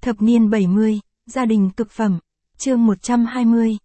Thập niên 70, gia đình cực phẩm. Chương 120,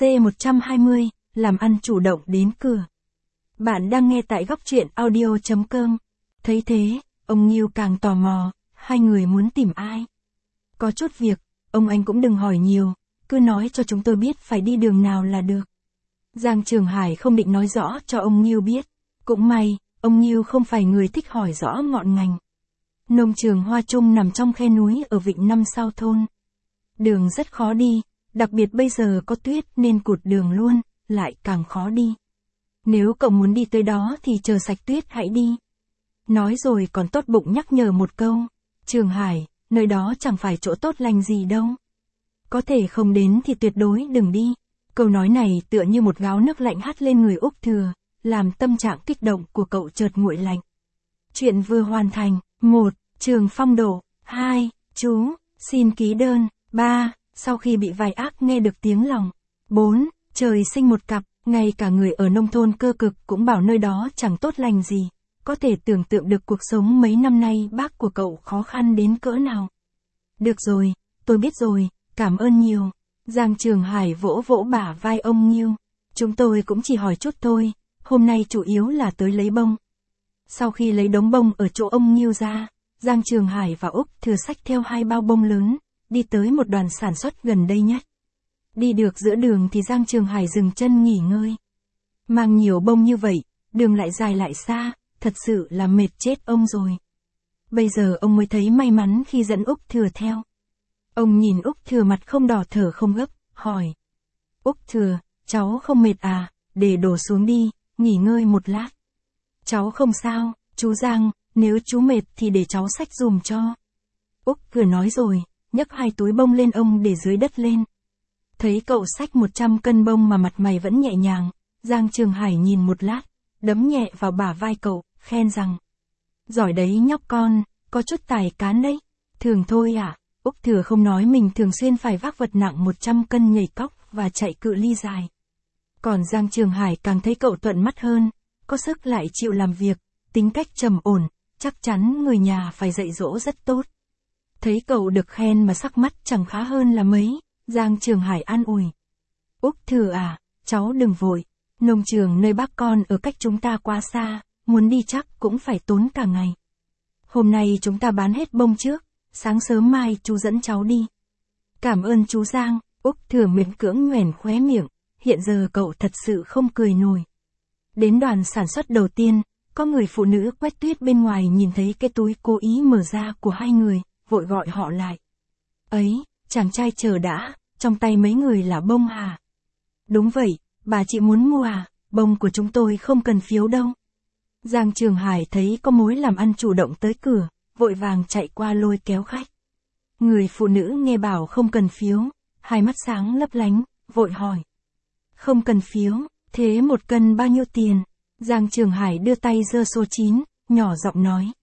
C120, làm ăn chủ động đến cửa. Bạn đang nghe tại góc truyện audio.com. Thấy thế, ông Nghiêu càng tò mò, hai người muốn tìm ai? Có chút việc, ông anh cũng đừng hỏi nhiều, cứ nói cho chúng tôi biết phải đi đường nào là được. Giang Trường Hải không định nói rõ cho ông Nghiêu biết. Cũng may, ông Nghiêu không phải người thích hỏi rõ ngọn ngành. Nông trường Hoa Trung nằm trong khe núi ở vịnh Năm Sao thôn. Đường rất khó đi, đặc biệt bây giờ có tuyết nên cụt đường luôn, lại càng khó đi. Nếu cậu muốn đi tới đó thì chờ sạch tuyết hãy đi. Nói rồi còn tốt bụng nhắc nhở một câu. Trường Hải, nơi đó chẳng phải chỗ tốt lành gì đâu. Có thể không đến thì tuyệt đối đừng đi. Câu nói này tựa như một gáo nước lạnh hắt lên người Úc Thừa, làm tâm trạng kích động của cậu chợt nguội lạnh. Chuyện vừa hoàn thành. 1. Trường phong độ. 2. Chú, xin ký đơn. 3. Sau khi bị vài ác nghe được tiếng lòng. 4. Trời sinh một cặp, ngay cả người ở nông thôn cơ cực cũng bảo nơi đó chẳng tốt lành gì. Có thể tưởng tượng được cuộc sống mấy năm nay bác của cậu khó khăn đến cỡ nào. Được rồi, tôi biết rồi, cảm ơn nhiều. Giang Trường Hải vỗ vỗ bả vai ông Nghiêu. Chúng tôi cũng chỉ hỏi chút thôi, hôm nay chủ yếu là tới lấy bông. Sau khi lấy đống bông ở chỗ ông Nghiêu ra, Giang Trường Hải và Úc Thừa xách theo 2 bao bông lớn, đi tới một đoàn sản xuất gần đây nhất. Đi được giữa đường thì Giang Trường Hải dừng chân nghỉ ngơi. Mang nhiều bông như vậy, đường lại dài lại xa, thật sự là mệt chết ông rồi. Bây giờ ông mới thấy may mắn khi dẫn Úc Thừa theo. Ông nhìn Úc Thừa mặt không đỏ thở không gấp, hỏi. Úc Thừa, cháu không mệt à, để đổ xuống đi, nghỉ ngơi một lát. Cháu không sao, chú Giang, nếu chú mệt thì để cháu xách dùm cho. Úc Thừa nói rồi, nhấc 2 túi bông lên ông để dưới đất lên. Thấy cậu xách 100 cân bông mà mặt mày vẫn nhẹ nhàng, Giang Trường Hải nhìn một lát, đấm nhẹ vào bả vai cậu, khen rằng. Giỏi đấy nhóc con, có chút tài cán đấy. Thường thôi à, Úc Thừa không nói mình thường xuyên phải vác vật nặng 100 cân nhảy cóc và chạy cự ly dài. Còn Giang Trường Hải càng thấy cậu thuận mắt hơn, có sức lại chịu làm việc, tính cách trầm ổn, chắc chắn người nhà phải dạy dỗ rất tốt. Thấy cậu được khen mà sắc mắt chẳng khá hơn là mấy, Giang Trường Hải an ủi. Úc Thừa à, cháu đừng vội, nông trường nơi bác con ở cách chúng ta quá xa, muốn đi chắc cũng phải tốn cả ngày. Hôm nay chúng ta bán hết bông trước, sáng sớm mai chú dẫn cháu đi. Cảm ơn chú Giang, Úc Thừa miễn cưỡng nhoẻn khóe miệng, hiện giờ cậu thật sự không cười nổi. Đến đoàn sản xuất đầu tiên, có người phụ nữ quét tuyết bên ngoài nhìn thấy cái túi cố ý mở ra của hai người, vội gọi họ lại. Ấy, chàng trai chờ đã, trong tay mấy người là bông à? Đúng vậy, bà chị muốn mua à, bông của chúng tôi không cần phiếu đâu. Giang Trường Hải thấy có mối làm ăn chủ động tới cửa, vội vàng chạy qua lôi kéo khách. Người phụ nữ nghe bảo không cần phiếu, hai mắt sáng lấp lánh, vội hỏi. Không cần phiếu, thế 1 cân bao nhiêu tiền? Giang Trường Hải đưa tay giơ số 9, nhỏ giọng nói.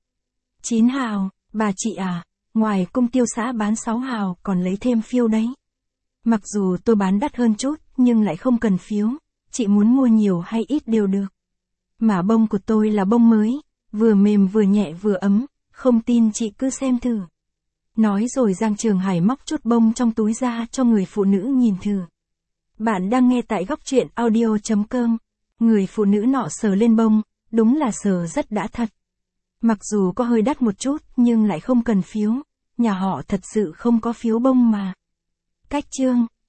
9 hào, bà chị à, ngoài cung tiêu xã bán 6 hào còn lấy thêm phiếu đấy. Mặc dù tôi bán đắt hơn chút, nhưng lại không cần phiếu, chị muốn mua nhiều hay ít đều được. Mà bông của tôi là bông mới, vừa mềm vừa nhẹ vừa ấm, không tin chị cứ xem thử. Nói rồi Giang Trường Hải móc chút bông trong túi ra cho người phụ nữ nhìn thử. Bạn đang nghe tại góc truyện audio.com. Người phụ nữ nọ sờ lên bông, đúng là sờ rất đã thật. Mặc dù có hơi đắt một chút nhưng lại không cần phiếu, nhà họ thật sự không có phiếu bông mà. Cách chương